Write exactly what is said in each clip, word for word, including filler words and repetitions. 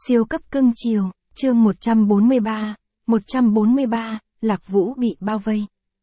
Siêu cấp cưng chiều, chương một trăm bốn mươi ba, một trăm bốn mươi ba, Lạc Vũ bị bao vây.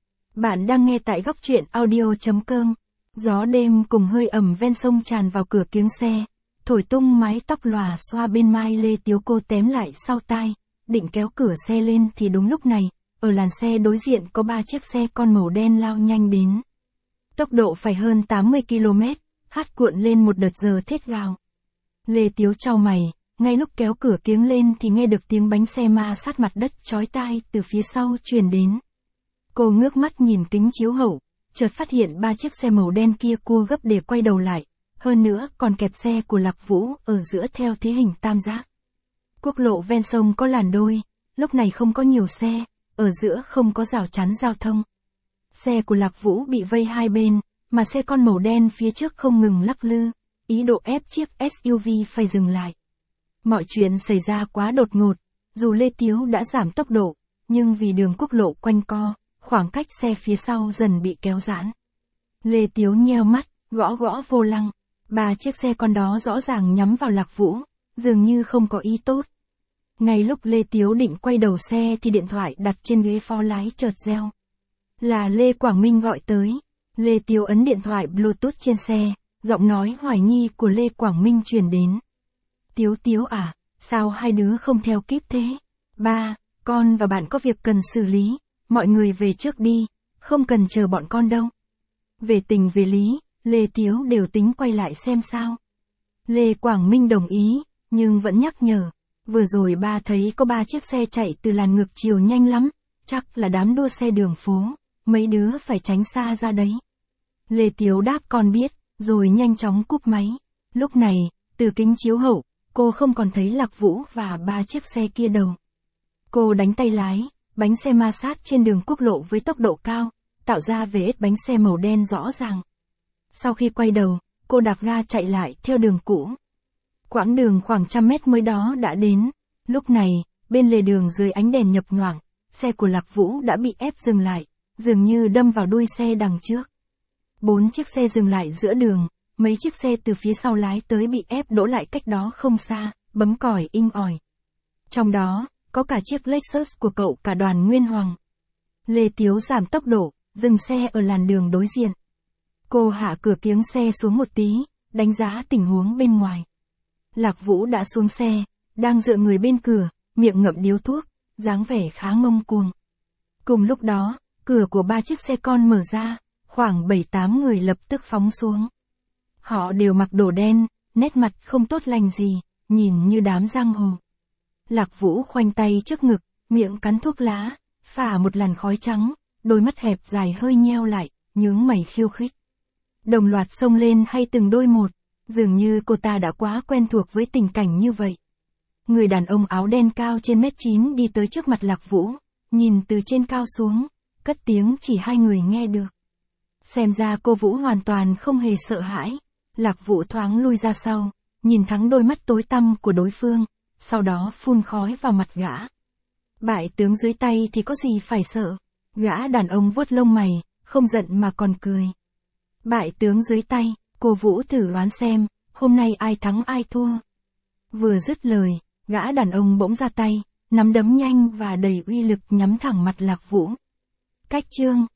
Bạn đang nghe tại góc truyện audio chấm com. Gió đêm cùng hơi ẩm ven sông tràn vào cửa kiếng xe, thổi tung mái tóc lòa xoa bên mai Lê Tiếu cô tém lại sau tai, định kéo cửa xe lên thì đúng lúc này, ở làn xe đối diện có ba chiếc xe con màu đen lao nhanh đến. Tốc độ phải hơn tám mươi ki lô mét, hát cuộn lên một đợt giờ thét gào. Lê Tiếu chau mày, ngay lúc kéo cửa kiếng lên thì nghe được tiếng bánh xe ma sát mặt đất chói tai từ phía sau truyền đến. Cô ngước mắt nhìn kính chiếu hậu, chợt phát hiện ba chiếc xe màu đen kia cua gấp để quay đầu lại, hơn nữa còn kẹp xe của Lạc Vũ ở giữa theo thế hình tam giác. Quốc lộ ven sông có làn đôi, lúc này không có nhiều xe, ở giữa không có rào chắn giao thông. Xe của Lạc Vũ bị vây hai bên, mà xe con màu đen phía trước không ngừng lắc lư, ý đồ ép chiếc ét u vê phải dừng lại. Mọi chuyện xảy ra quá đột ngột, dù Lê Tiếu đã giảm tốc độ, nhưng vì đường quốc lộ quanh co, khoảng cách xe phía sau dần bị kéo giãn. Lê Tiếu nheo mắt, gõ gõ vô lăng, ba chiếc xe con đó rõ ràng nhắm vào Lạc Vũ, dường như không có ý tốt. Ngay lúc Lê Tiếu định quay đầu xe thì điện thoại đặt trên ghế phó lái chợt reo. Là Lê Quảng Minh gọi tới. Lê Tiếu ấn điện thoại Bluetooth trên xe, giọng nói hoài nghi của Lê Quảng Minh truyền đến. Tiếu Tiếu à, sao hai đứa không theo kíp thế? Ba, con và bạn có việc cần xử lý, mọi người về trước đi, không cần chờ bọn con đâu. Về tình về lý, Lê Tiếu đều tính quay lại xem sao. Lê Quảng Minh đồng ý, nhưng vẫn nhắc nhở. Vừa rồi ba thấy có ba chiếc xe chạy từ làn ngược chiều nhanh lắm, chắc là đám đua xe đường phố, mấy đứa phải tránh xa ra đấy. Lê Tiếu đáp con biết, rồi nhanh chóng cúp máy. Lúc này, từ kính chiếu hậu, cô không còn thấy Lạc Vũ và ba chiếc xe kia đâu. Cô đánh tay lái, bánh xe ma sát trên đường quốc lộ với tốc độ cao, tạo ra vết bánh xe màu đen rõ ràng. Sau khi quay đầu, cô đạp ga chạy lại theo đường cũ. Quãng đường khoảng trăm mét mới đó đã đến. Lúc này, bên lề đường dưới ánh đèn nhập nhoạng, xe của Lạc Vũ đã bị ép dừng lại, dường như đâm vào đuôi xe đằng trước. Bốn chiếc xe dừng lại giữa đường, mấy chiếc xe từ phía sau lái tới bị ép đỗ lại cách đó không xa, bấm còi inh ỏi. Trong đó, có cả chiếc Lexus của cậu cả Đoàn Nguyên Hoàng. Lê Tiếu giảm tốc độ, dừng xe ở làn đường đối diện. Cô hạ cửa kiếng xe xuống một tí, đánh giá tình huống bên ngoài. Lạc Vũ đã xuống xe, đang dựa người bên cửa, miệng ngậm điếu thuốc, dáng vẻ khá ngông cuồng. Cùng lúc đó, cửa của ba chiếc xe con mở ra, khoảng bảy tám người lập tức phóng xuống. Họ đều mặc đồ đen, nét mặt không tốt lành gì, nhìn như đám giang hồ. Lạc Vũ khoanh tay trước ngực, miệng cắn thuốc lá, phả một làn khói trắng, đôi mắt hẹp dài hơi nheo lại, nhướng mày khiêu khích. Đồng loạt xông lên hay từng đôi một, dường như cô ta đã quá quen thuộc với tình cảnh như vậy. Người đàn ông áo đen cao trên mét chín đi tới trước mặt Lạc Vũ, nhìn từ trên cao xuống, cất tiếng chỉ hai người nghe được. Xem ra cô Vũ hoàn toàn không hề sợ hãi. Lạc Vũ thoáng lui ra sau, nhìn thẳng đôi mắt tối tăm của đối phương, sau đó phun khói vào mặt gã. Bại tướng dưới tay thì có gì phải sợ. Gã đàn ông vuốt lông mày, không giận mà còn cười. Bại tướng dưới tay, cô Vũ thử đoán xem, hôm nay ai thắng ai thua. Vừa dứt lời, gã đàn ông bỗng ra tay, nắm đấm nhanh và đầy uy lực nhắm thẳng mặt Lạc Vũ. Cách chương